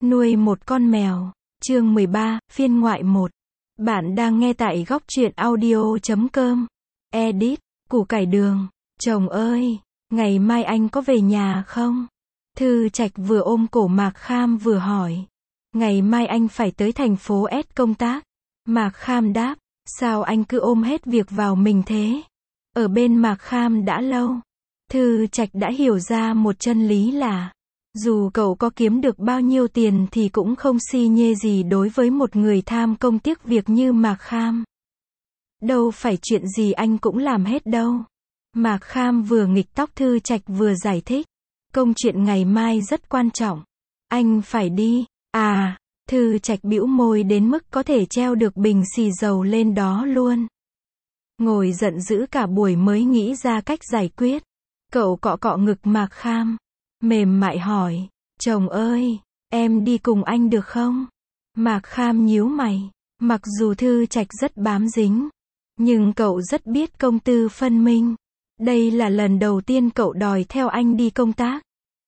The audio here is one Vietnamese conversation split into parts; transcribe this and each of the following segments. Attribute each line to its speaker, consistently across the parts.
Speaker 1: Nuôi một con mèo. Chương 13, phiên ngoại 1. Bạn đang nghe tại góc truyện audio.com. Edit. Củ cải đường. Chồng ơi, ngày mai anh có về nhà không? Thư Trạch vừa ôm cổ Mạc Kham vừa hỏi. Ngày mai anh phải tới thành phố S công tác. Mạc Kham đáp, sao anh cứ ôm hết việc vào mình thế? Ở bên Mạc Kham đã lâu, Thư Trạch đã hiểu ra một chân lý là dù cậu có kiếm được bao nhiêu tiền thì cũng không si nhê gì đối với một người tham công tiếc việc như Mạc Kham. Đâu phải chuyện gì anh cũng làm hết đâu. Mạc Kham vừa nghịch tóc Thư Trạch vừa giải thích. Công chuyện ngày mai rất quan trọng. Anh phải đi. À, Thư Trạch bĩu môi đến mức có thể treo được bình xì dầu lên đó luôn. Ngồi giận dữ cả buổi mới nghĩ ra cách giải quyết. Cậu cọ cọ ngực Mạc Kham. Mềm mại hỏi, chồng ơi, em đi cùng anh được không? Mạc Kham nhíu mày, mặc dù Thư Trạch rất bám dính, nhưng cậu rất biết công tư phân minh. Đây là lần đầu tiên cậu đòi theo anh đi công tác.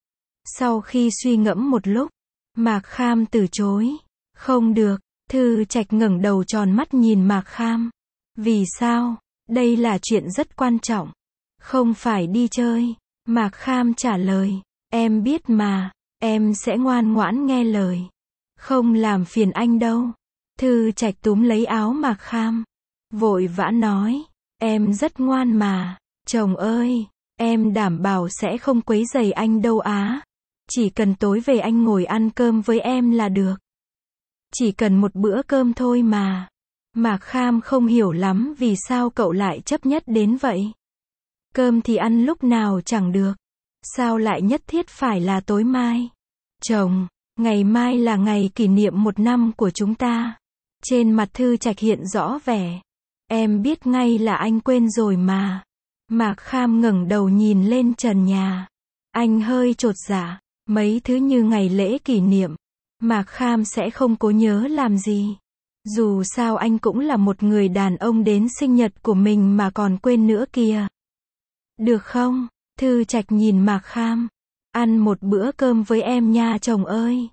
Speaker 1: Sau khi suy ngẫm một lúc, Mạc Kham từ chối. Không được, Thư Trạch ngẩng đầu tròn mắt nhìn Mạc Kham. Vì sao? Đây là chuyện rất quan trọng. Không phải đi chơi. Mạc Kham trả lời. Em biết mà, em sẽ ngoan ngoãn nghe lời. Không làm phiền anh đâu. Thư Trạch túm lấy áo Mạc Kham. Vội vã nói. Em rất ngoan mà. Chồng ơi, em đảm bảo sẽ không quấy rầy anh đâu á. Chỉ cần tối về anh ngồi ăn cơm với em là được. Chỉ cần một bữa cơm thôi mà. Mạc Kham không hiểu lắm vì sao cậu lại chấp nhất đến vậy. Cơm thì ăn lúc nào chẳng được. Sao lại nhất thiết phải là tối mai? Chồng, ngày mai là ngày kỷ niệm 1 năm của chúng ta. Trên mặt Thư Trạch hiện rõ vẻ. Em biết ngay là anh quên rồi mà. Mạc Kham ngẩng đầu nhìn lên trần nhà. Anh hơi chột dạ. Mấy thứ như ngày lễ kỷ niệm, Mạc Kham sẽ không cố nhớ làm gì. Dù sao anh cũng là một người đàn ông đến sinh nhật của mình mà còn quên nữa kìa. Được không? Thư Trạch nhìn Mạc Kham. Ăn một bữa cơm với em nha chồng ơi.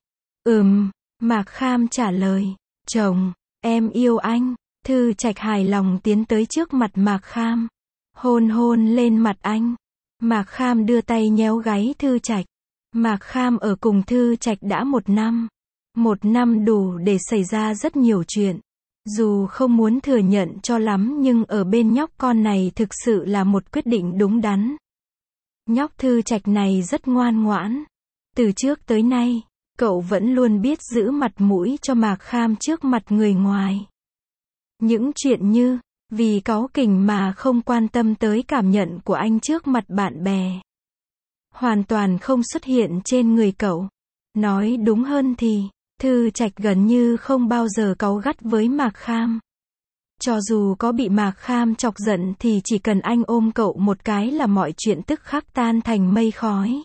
Speaker 1: Mạc Kham trả lời. Chồng, em yêu anh. Thư Trạch hài lòng tiến tới trước mặt Mạc Kham. Hôn hôn lên mặt anh. Mạc Kham đưa tay nhéo gáy Thư Trạch. Mạc Kham ở cùng Thư Trạch đã 1 năm. 1 năm đủ để xảy ra rất nhiều chuyện. Dù không muốn thừa nhận cho lắm nhưng ở bên nhóc con này thực sự là một quyết định đúng đắn. Nhóc Thư Trạch này rất ngoan ngoãn. Từ trước tới nay, cậu vẫn luôn biết giữ mặt mũi cho Mạc Kham trước mặt người ngoài. Những chuyện như, vì cáu kỉnh mà không quan tâm tới cảm nhận của anh trước mặt bạn bè. Hoàn toàn không xuất hiện trên người cậu. Nói đúng hơn thì, Thư Trạch gần như không bao giờ cáu gắt với Mạc Kham. Cho dù có bị Mạc Kham chọc giận thì chỉ cần anh ôm cậu một cái là mọi chuyện tức khắc tan thành mây khói.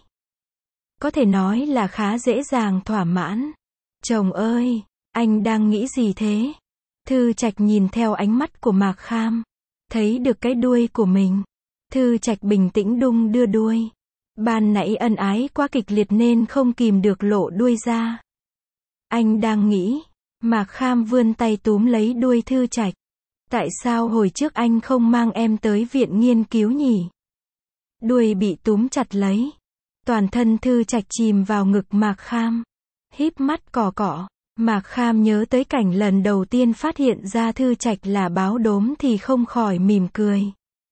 Speaker 1: Có thể nói là khá dễ dàng thỏa mãn. Chồng ơi, anh đang nghĩ gì thế? Thư Trạch nhìn theo ánh mắt của Mạc Kham. Thấy được cái đuôi của mình. Thư Trạch bình tĩnh đung đưa đuôi. Ban nãy ân ái quá kịch liệt nên không kìm được lộ đuôi ra. Anh đang nghĩ. Mạc Kham vươn tay túm lấy đuôi Thư Trạch. Tại sao hồi trước anh không mang em tới viện nghiên cứu nhỉ? Đuôi bị túm chặt lấy. Toàn thân Thư Trạch chìm vào ngực Mạc Kham. Híp mắt cọ cọ. Mạc Kham nhớ tới cảnh lần đầu tiên phát hiện ra Thư Trạch là báo đốm thì không khỏi mỉm cười.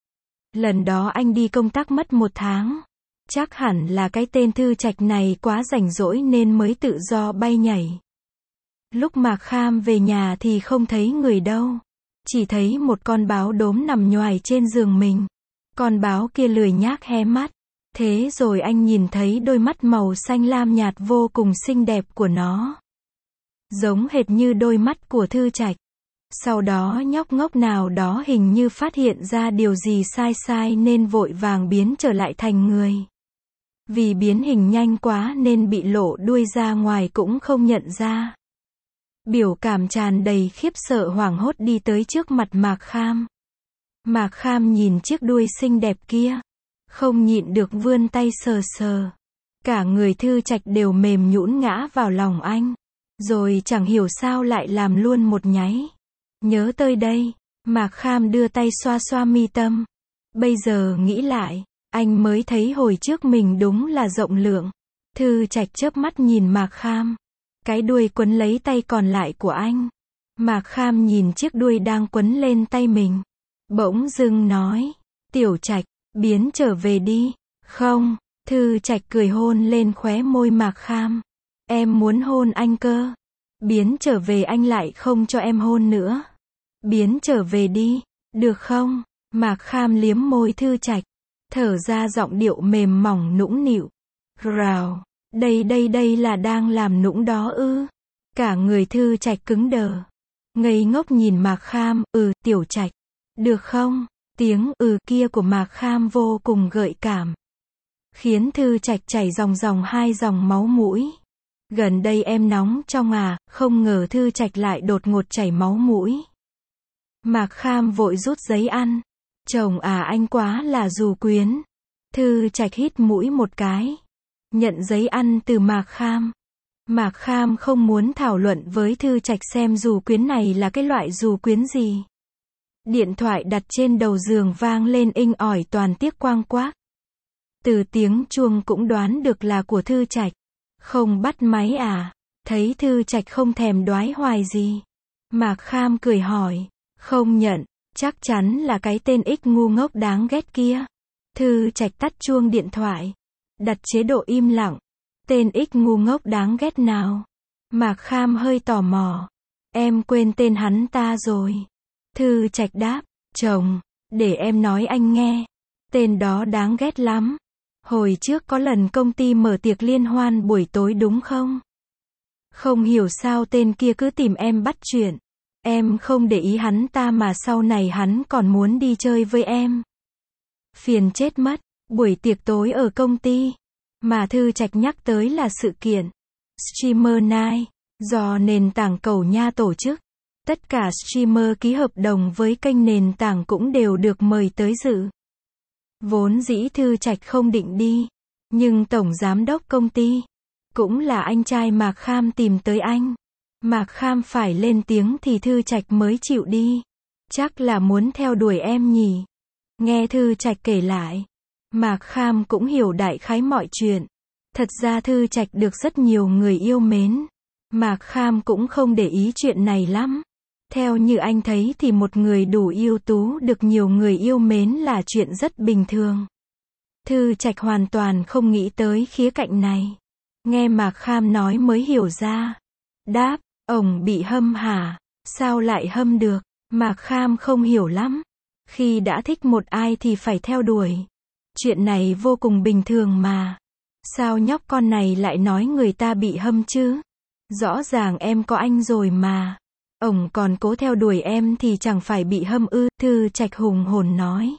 Speaker 1: Lần đó anh đi công tác mất 1 tháng. Chắc hẳn là cái tên Thư Trạch này quá rảnh rỗi nên mới tự do bay nhảy. Lúc Mạc Kham về nhà thì không thấy người đâu. Chỉ thấy một con báo đốm nằm nhoài trên giường mình. Con báo kia lười nhác hé mắt. Thế rồi anh nhìn thấy đôi mắt màu xanh lam nhạt vô cùng xinh đẹp của nó. Giống hệt như đôi mắt của Thư Trạch. Sau đó nhóc ngốc nào đó hình như phát hiện ra điều gì sai sai nên vội vàng biến trở lại thành người. Vì biến hình nhanh quá nên bị lộ đuôi ra ngoài cũng không nhận ra. Biểu cảm tràn đầy khiếp sợ hoảng hốt đi tới trước mặt Mạc Kham. Mạc Kham nhìn chiếc đuôi xinh đẹp kia. Không nhịn được vươn tay sờ sờ. Cả người Thư Trạch đều mềm nhũn ngã vào lòng anh. Rồi chẳng hiểu sao lại làm luôn một nháy. Nhớ tới đây, Mạc Kham đưa tay xoa xoa mi tâm. Bây giờ nghĩ lại, anh mới thấy hồi trước mình đúng là rộng lượng. Thư Trạch chớp mắt nhìn Mạc Kham. Cái đuôi quấn lấy tay còn lại của anh. Mạc Kham nhìn chiếc đuôi đang quấn lên tay mình. Bỗng dưng nói, Tiểu Trạch, biến trở về đi. Không, Thư Trạch cười hôn lên khóe môi Mạc Kham. Em muốn hôn anh cơ. Biến trở về anh lại không cho em hôn nữa. Biến trở về đi, được không? Mạc Kham liếm môi Thư Trạch. Thở ra giọng điệu mềm mỏng nũng nịu. Rào, đây là đang làm nũng đó ư? Cả người Thư Trạch cứng đờ. Ngây ngốc nhìn Mạc Kham, Tiểu Trạch. Được không? Tiếng kia của Mạc Kham vô cùng gợi cảm. Khiến Thư Trạch chảy ròng 2 dòng máu mũi. Gần đây em nóng trong à, không ngờ Thư Trạch lại đột ngột chảy máu mũi. Mạc Kham vội rút giấy ăn. Chồng à, anh quá là dù quyến. Thư Trạch hít mũi một cái. Nhận giấy ăn từ Mạc Kham. Mạc Kham không muốn thảo luận với Thư Trạch xem dù quyến này là cái loại dù quyến gì. Điện thoại đặt trên đầu giường vang lên inh ỏi toàn tiếc quang quác. Từ tiếng chuông cũng đoán được là của Thư Trạch. Không bắt máy à? Thấy Thư Trạch không thèm đoái hoài gì. Mạc Kham cười hỏi. Không nhận, chắc chắn là cái tên ích ngu ngốc đáng ghét kia. Thư Trạch tắt chuông điện thoại. Đặt chế độ im lặng. Tên ích ngu ngốc đáng ghét nào? Mạc Kham hơi tò mò. Em quên tên hắn ta rồi. Thư Trạch đáp. Chồng, để em nói anh nghe. Tên đó đáng ghét lắm. Hồi trước có lần công ty mở tiệc liên hoan buổi tối đúng không? Không hiểu sao tên kia cứ tìm em bắt chuyện. Em không để ý hắn ta mà sau này hắn còn muốn đi chơi với em. Phiền chết mất. Buổi tiệc tối ở công ty. Mà Thư Trạch nhắc tới là sự kiện Streamer Night, do nền tảng Cẩu Nha tổ chức. Tất cả streamer ký hợp đồng với kênh nền tảng cũng đều được mời tới dự. Vốn dĩ Thư Trạch không định đi. Nhưng tổng giám đốc công ty, cũng là anh trai Mạc Kham tìm tới anh. Mạc Kham phải lên tiếng thì Thư Trạch mới chịu đi. Chắc là muốn theo đuổi em nhỉ. Nghe Thư Trạch kể lại, Mạc Kham cũng hiểu đại khái mọi chuyện. Thật ra Thư Trạch được rất nhiều người yêu mến. Mạc Kham cũng không để ý chuyện này lắm. Theo như anh thấy thì một người đủ ưu tú được nhiều người yêu mến là chuyện rất bình thường. Thư Trạch hoàn toàn không nghĩ tới khía cạnh này. Nghe Mạc Kham nói mới hiểu ra. Đáp, ổng bị hâm hả? Sao lại hâm được? Mạc Kham không hiểu lắm. Khi đã thích một ai thì phải theo đuổi. Chuyện này vô cùng bình thường mà. Sao nhóc con này lại nói người ta bị hâm chứ? Rõ ràng em có anh rồi mà. Ổng còn cố theo đuổi em thì chẳng phải bị hâm ư? Thư Trạch hùng hồn nói.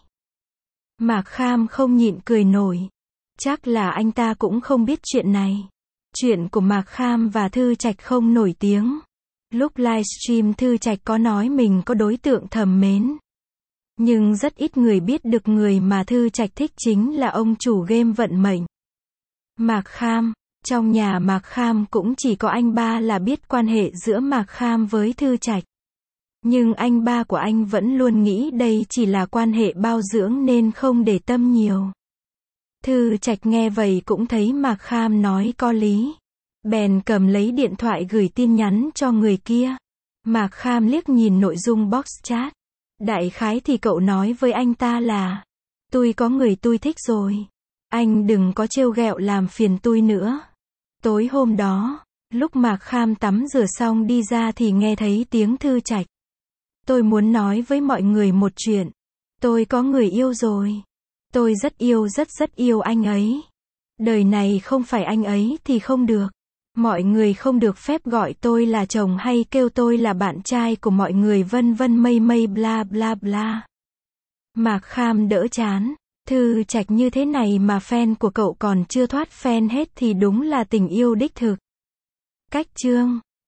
Speaker 1: Mạc Kham không nhịn cười nổi. Chắc là anh ta cũng không biết chuyện này. Chuyện của Mạc Kham và Thư Trạch không nổi tiếng. Lúc livestream Thư Trạch có nói mình có đối tượng thầm mến. Nhưng rất ít người biết được người mà Thư Trạch thích chính là ông chủ game vận mệnh. Mạc Kham. Trong nhà Mạc Kham cũng chỉ có anh ba là biết quan hệ giữa Mạc Kham với Thư Trạch. Nhưng anh ba của anh vẫn luôn nghĩ đây chỉ là quan hệ bao dưỡng nên không để tâm nhiều. Thư Trạch nghe vậy cũng thấy Mạc Kham nói có lý. Bèn cầm lấy điện thoại gửi tin nhắn cho người kia. Mạc Kham liếc nhìn nội dung box chat. Đại khái thì cậu nói với anh ta là: tôi có người tôi thích rồi. Anh đừng có trêu ghẹo làm phiền tôi nữa. Tối hôm đó, lúc Mạc Kham tắm rửa xong đi ra thì nghe thấy tiếng Thư Trạch. Tôi muốn nói với mọi người một chuyện. Tôi có người yêu rồi. Tôi rất yêu anh ấy. Đời này không phải anh ấy thì không được. Mọi người không được phép gọi tôi là chồng hay kêu tôi là bạn trai của mọi người vân vân mây mây bla bla bla. Mạc Kham đỡ chán. Thư Trạch như thế này mà fan của cậu còn chưa thoát fan hết thì đúng là tình yêu đích thực. Cách chương